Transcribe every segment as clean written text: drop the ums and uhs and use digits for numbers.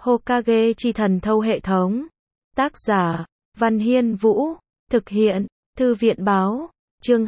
Hokage chi thần thâu hệ thống. Tác giả, Văn Hiên Vũ. Thực hiện, Thư viện báo. Chương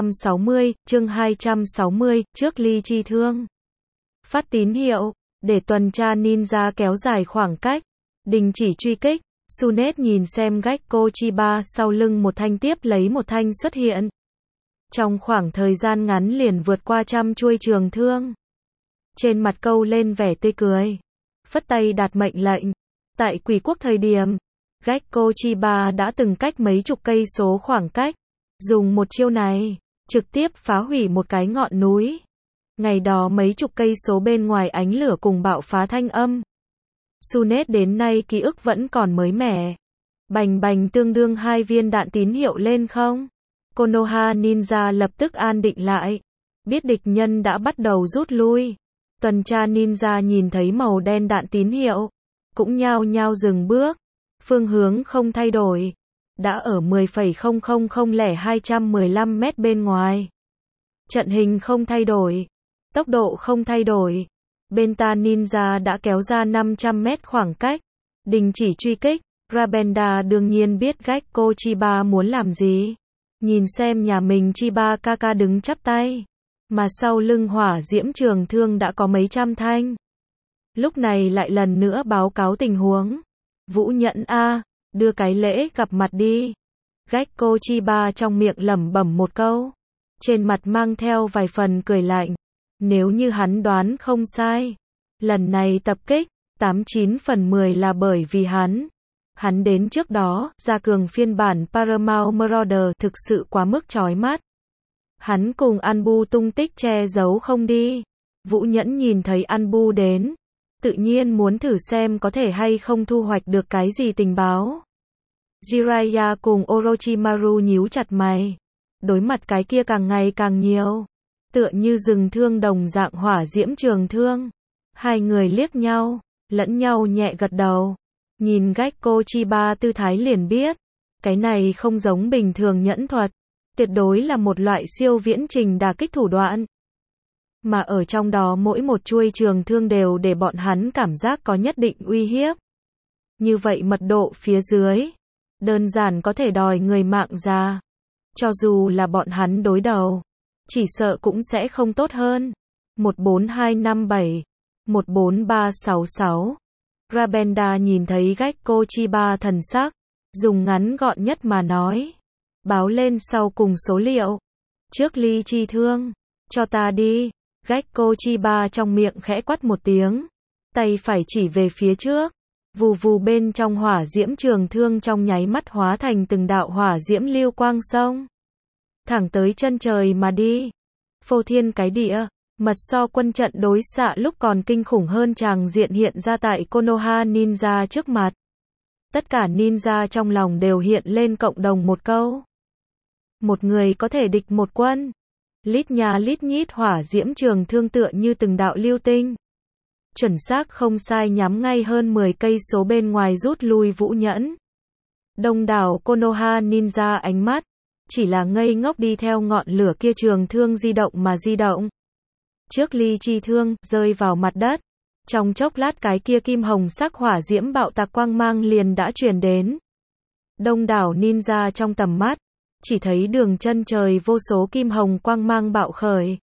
260, trước ly chi thương. Phát tín hiệu, để tuần tra ninja kéo dài khoảng cách. Đình chỉ truy kích. Tsunade nhìn xem Gekko Chiba sau lưng một thanh tiếp lấy một thanh xuất hiện. Trong khoảng thời gian ngắn liền vượt qua 100 chuôi trường thương. Trên mặt câu lên vẻ tươi cười. Phất tay đạt mệnh lệnh. Tại Quỷ Quốc thời điểm, Gekko Chiba đã từng cách mấy chục cây số khoảng cách. Dùng một chiêu này, trực tiếp phá hủy một cái ngọn núi. Ngày đó mấy chục cây số bên ngoài ánh lửa cùng bạo phá thanh âm. Tsunade đến nay ký ức vẫn còn mới mẻ. Bành bành tương đương 2 viên đạn tín hiệu lên không. Konoha Ninja lập tức an định lại. Biết địch nhân đã bắt đầu rút lui. Tuần tra ninja nhìn thấy màu đen đạn tín hiệu. Cũng nhao nhao dừng bước. Phương hướng không thay đổi. Đã ở 10,000,215 mét bên ngoài. Trận hình không thay đổi. Tốc độ không thay đổi. Benta Ninja đã kéo ra 500 mét khoảng cách. Đình chỉ truy kích. Rabenda đương nhiên biết Gekko Chiba muốn làm gì. Nhìn xem nhà mình Chiba Kaka đứng chắp tay. Mà sau lưng hỏa diễm trường thương đã có mấy trăm thanh. Lúc này lại lần nữa báo cáo tình huống. Vũ Nhẫn A, đưa cái lễ gặp mặt đi. Gekko Chiba trong miệng lẩm bẩm một câu. Trên mặt mang theo vài phần cười lạnh. Nếu như hắn đoán không sai. Lần này tập kích, 89 phần 10 là bởi vì hắn. Hắn đến trước đó, gia cường phiên bản Paramount Marauder thực sự quá mức chói mắt. Hắn cùng Anbu tung tích che giấu không đi. Vũ Nhẫn nhìn thấy Anbu đến. Tự nhiên muốn thử xem có thể hay không thu hoạch được cái gì tình báo. Jiraiya cùng Orochimaru nhíu chặt mày. Đối mặt cái kia càng ngày càng nhiều. Tựa như rừng thương đồng dạng hỏa diễm trường thương. Hai người liếc nhau, lẫn nhau nhẹ gật đầu. Nhìn Gekko Chiba tư thái liền biết. Cái này không giống bình thường nhẫn thuật. Tuyệt đối là một loại siêu viễn trình đả kích thủ đoạn. Mà ở trong đó mỗi một chuôi trường thương đều để bọn hắn cảm giác có nhất định uy hiếp. Như vậy mật độ phía dưới, đơn giản có thể đòi người mạng ra. Cho dù là bọn hắn đối đầu, chỉ sợ cũng sẽ không tốt hơn. 14257, 14366. Rabenda nhìn thấy Gekko Chiba thần sắc, dùng ngắn gọn nhất mà nói. Báo lên sau cùng số liệu. Trước ly chi thương, cho ta đi. Gekko Chiba trong miệng khẽ quát một tiếng. Tay phải chỉ về phía trước. Vù vù bên trong hỏa diễm trường thương trong nháy mắt hóa thành từng đạo hỏa diễm lưu quang sông. Thẳng tới chân trời mà đi. Phô thiên cái địa. Mật so quân trận đối xạ lúc còn kinh khủng hơn tràng diện hiện ra tại Konoha Ninja trước mặt. Tất cả ninja trong lòng đều hiện lên cộng đồng một câu. Một người có thể địch một quân. Lít nhà lít nhít hỏa diễm trường thương tựa như từng đạo lưu tinh. Chuẩn xác không sai nhắm ngay hơn 10 cây số bên ngoài rút lui Vũ Nhẫn. Đông đảo Konoha Ninja ánh mắt. Chỉ là ngây ngốc đi theo ngọn lửa kia trường thương di động mà di động. Trước ly chi thương, rơi vào mặt đất. Trong chốc lát cái kia kim hồng sắc hỏa diễm bạo tạc quang mang liền đã truyền đến. Đông đảo ninja trong tầm mắt. Chỉ thấy đường chân trời vô số kim hồng quang mang bạo khởi.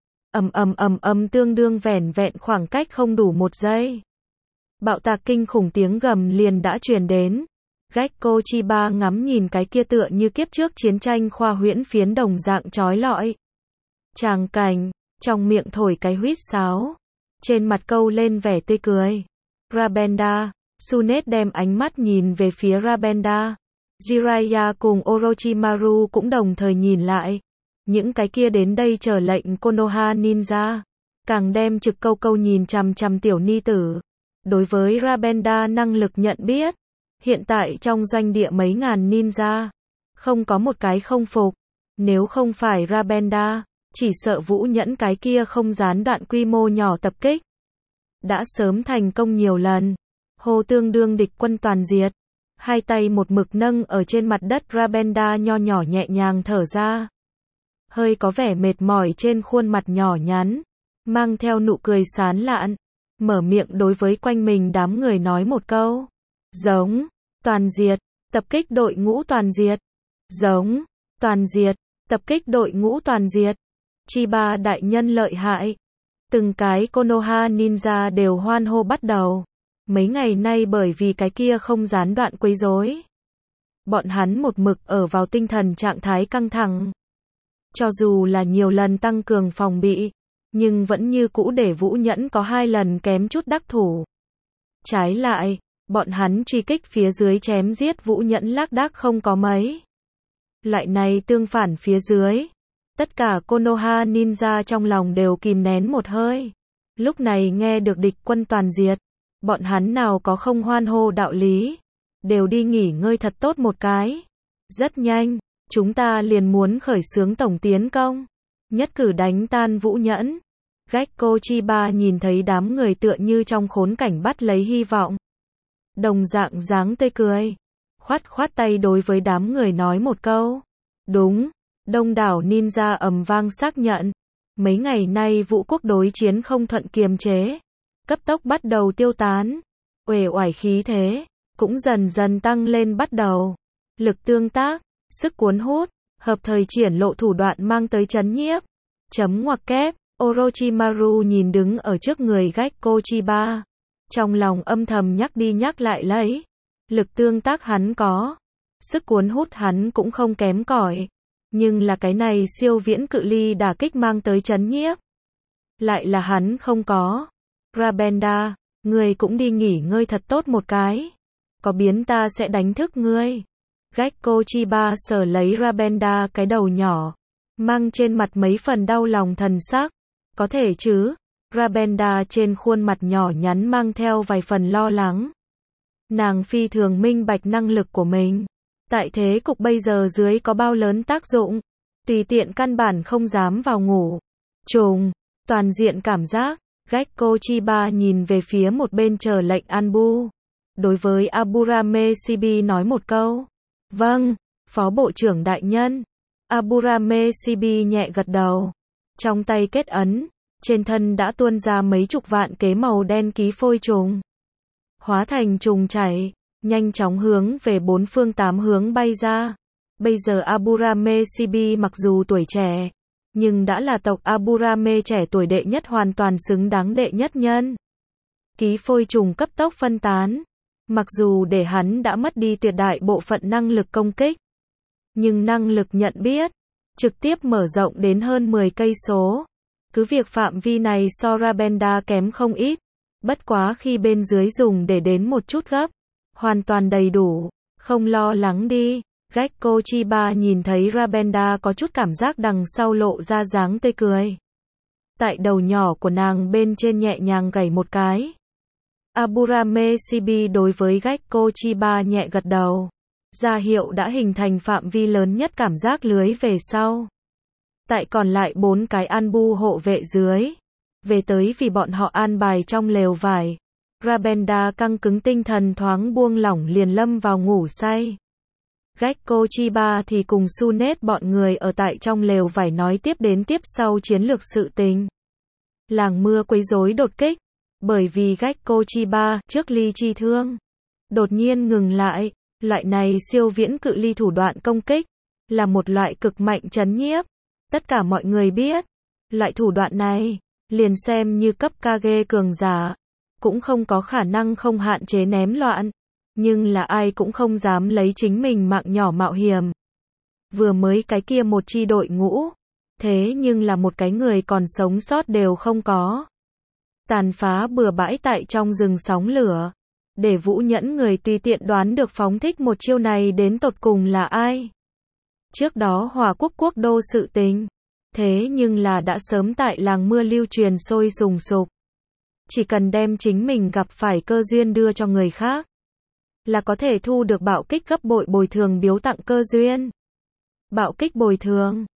Tương đương vẻn vẹn khoảng cách không đủ một giây. Bạo tạc kinh khủng tiếng gầm liền đã truyền đến. Gekko Chiba ngắm nhìn cái kia tựa như kiếp trước chiến tranh khoa huyễn phiến đồng dạng chói lọi. Tràng cảnh, trong miệng thổi cái huýt sáo. Trên mặt câu lên vẻ tươi cười. Rabenda, Tsunade đem ánh mắt nhìn về phía Rabenda. Jiraiya cùng Orochimaru cũng đồng thời nhìn lại. Những cái kia đến đây chờ lệnh Konoha Ninja. Càng đem trực câu câu nhìn chằm chằm tiểu ni tử. Đối với Rabenda năng lực nhận biết. Hiện tại trong doanh địa mấy ngàn ninja. Không có một cái không phục. Nếu không phải Rabenda, chỉ sợ Vũ Nhẫn cái kia không gián đoạn quy mô nhỏ tập kích. Đã sớm thành công nhiều lần. Hô tương đương địch quân toàn diệt. Hai tay một mực nâng ở trên mặt đất Rabenda nho nhỏ nhẹ nhàng thở ra. Hơi có vẻ mệt mỏi trên khuôn mặt nhỏ nhắn. Mang theo nụ cười sán lạn. mở miệng đối với quanh mình đám người nói một câu. Giống, toàn diệt, tập kích đội ngũ toàn diệt. Giống, toàn diệt, tập kích đội ngũ toàn diệt. Chiba đại nhân lợi hại. Từng cái Konoha ninja đều hoan hô bắt đầu. Mấy ngày nay bởi vì cái kia không gián đoạn quấy rối, bọn hắn một mực ở vào tinh thần trạng thái căng thẳng. Cho dù là nhiều lần tăng cường phòng bị, nhưng vẫn như cũ để Vũ Nhẫn có 2 lần kém chút đắc thủ. Trái lại, bọn hắn truy kích phía dưới chém giết Vũ Nhẫn lác đác không có mấy. Loại này tương phản phía dưới, tất cả Konoha ninja trong lòng đều kìm nén một hơi. Lúc này nghe được địch quân toàn diệt, bọn hắn nào có không hoan hô đạo lý, đều đi nghỉ ngơi thật tốt một cái. Rất nhanh, chúng ta liền muốn khởi xướng tổng tiến công, nhất cử đánh tan Vũ Nhẫn. Gekko Chiba nhìn thấy đám người tựa như trong khốn cảnh bắt lấy hy vọng. Đồng dạng dáng tươi cười, khoát khoát tay đối với đám người nói một câu. Đúng, đông đảo ninja ầm vang xác nhận. Mấy ngày nay Vũ quốc đối chiến không thuận kiềm chế, cấp tốc bắt đầu tiêu tán. Uể oải khí thế cũng dần dần tăng lên bắt đầu. Lực tương tác, sức cuốn hút, hợp thời triển lộ thủ đoạn mang tới chấn nhiếp. Chấm ngoặc kép, Orochimaru nhìn đứng ở trước người Gekko Chiba. Trong lòng âm thầm nhắc đi nhắc lại lấy. Lực tương tác hắn có, sức cuốn hút hắn cũng không kém cỏi. Nhưng là cái này siêu viễn cự ly đả kích mang tới chấn nhiếp, lại là hắn không có. Rabenda, ngươi cũng đi nghỉ ngơi thật tốt một cái. Có biến ta sẽ đánh thức ngươi. Gekko Chiba sờ lấy Rabenda cái đầu nhỏ, mang trên mặt mấy phần đau lòng thần sắc. Có thể chứ? Rabenda trên khuôn mặt nhỏ nhắn mang theo vài phần lo lắng. Nàng phi thường minh bạch năng lực của mình. Tại thế cục bây giờ dưới có bao lớn tác dụng. Tùy tiện căn bản không dám vào ngủ. Trùng, toàn diện cảm giác. Gekko Chiba nhìn về phía một bên chờ lệnh Anbu. Đối với Aburame Shibi nói một câu. Vâng, Phó Bộ trưởng đại nhân. Aburame Shibi nhẹ gật đầu. Trong tay kết ấn, trên thân đã tuôn ra mấy chục vạn kế màu đen ký phôi trùng. Hóa thành trùng chảy, nhanh chóng hướng về 4 phương 8 hướng bay ra. Bây giờ Aburame Shibi mặc dù tuổi trẻ, nhưng đã là tộc Aburame trẻ tuổi đệ nhất, hoàn toàn xứng đáng đệ nhất nhân. Ký phôi trùng cấp tốc phân tán. Mặc dù để hắn đã mất đi tuyệt đại bộ phận năng lực công kích, nhưng năng lực nhận biết trực tiếp mở rộng đến hơn 10 cây số. Cứ việc phạm vi này so Rabenda kém không ít, bất quá khi bên dưới dùng để đến một chút gấp, hoàn toàn đầy đủ, không lo lắng đi. Gekko Chiba nhìn thấy Rabenda có chút cảm giác đằng sau lộ ra dáng tươi cười. Tại đầu nhỏ của nàng bên trên nhẹ nhàng gảy một cái. Aburame Shibi đối với Gekko Chiba nhẹ gật đầu. Ra hiệu đã hình thành phạm vi lớn nhất cảm giác lưới về sau. Tại còn lại 4 cái Anbu hộ vệ dưới. Về tới vì bọn họ an bài trong lều vải. Rabenda căng cứng tinh thần thoáng buông lỏng liền lâm vào ngủ say. Gekko Chiba thì cùng Sunet bọn người ở tại trong lều vải nói tiếp đến tiếp sau chiến lược sự tình. Làng mưa quấy rối đột kích. Bởi vì Gekko Chiba trước ly chi thương đột nhiên ngừng lại. Loại này siêu viễn cự ly thủ đoạn công kích là một loại cực mạnh chấn nhiếp. Tất cả mọi người biết, loại thủ đoạn này liền xem như cấp Kage cường giả cũng không có khả năng không hạn chế ném loạn, nhưng là ai cũng không dám lấy chính mình mạng nhỏ mạo hiểm. Vừa mới cái kia một chi đội ngũ, thế nhưng là một cái người còn sống sót đều không có. Tàn phá bừa bãi tại trong rừng sóng lửa, để Vũ Nhẫn người tùy tiện đoán được phóng thích một chiêu này đến tột cùng là ai. Trước đó Hòa Quốc quốc đô sự tình, thế nhưng là đã sớm tại làng mưa lưu truyền sôi sùng sục. Chỉ cần đem chính mình gặp phải cơ duyên đưa cho người khác, là có thể thu được bạo kích gấp bội bồi thường biếu tặng cơ duyên. Bạo kích bồi thường,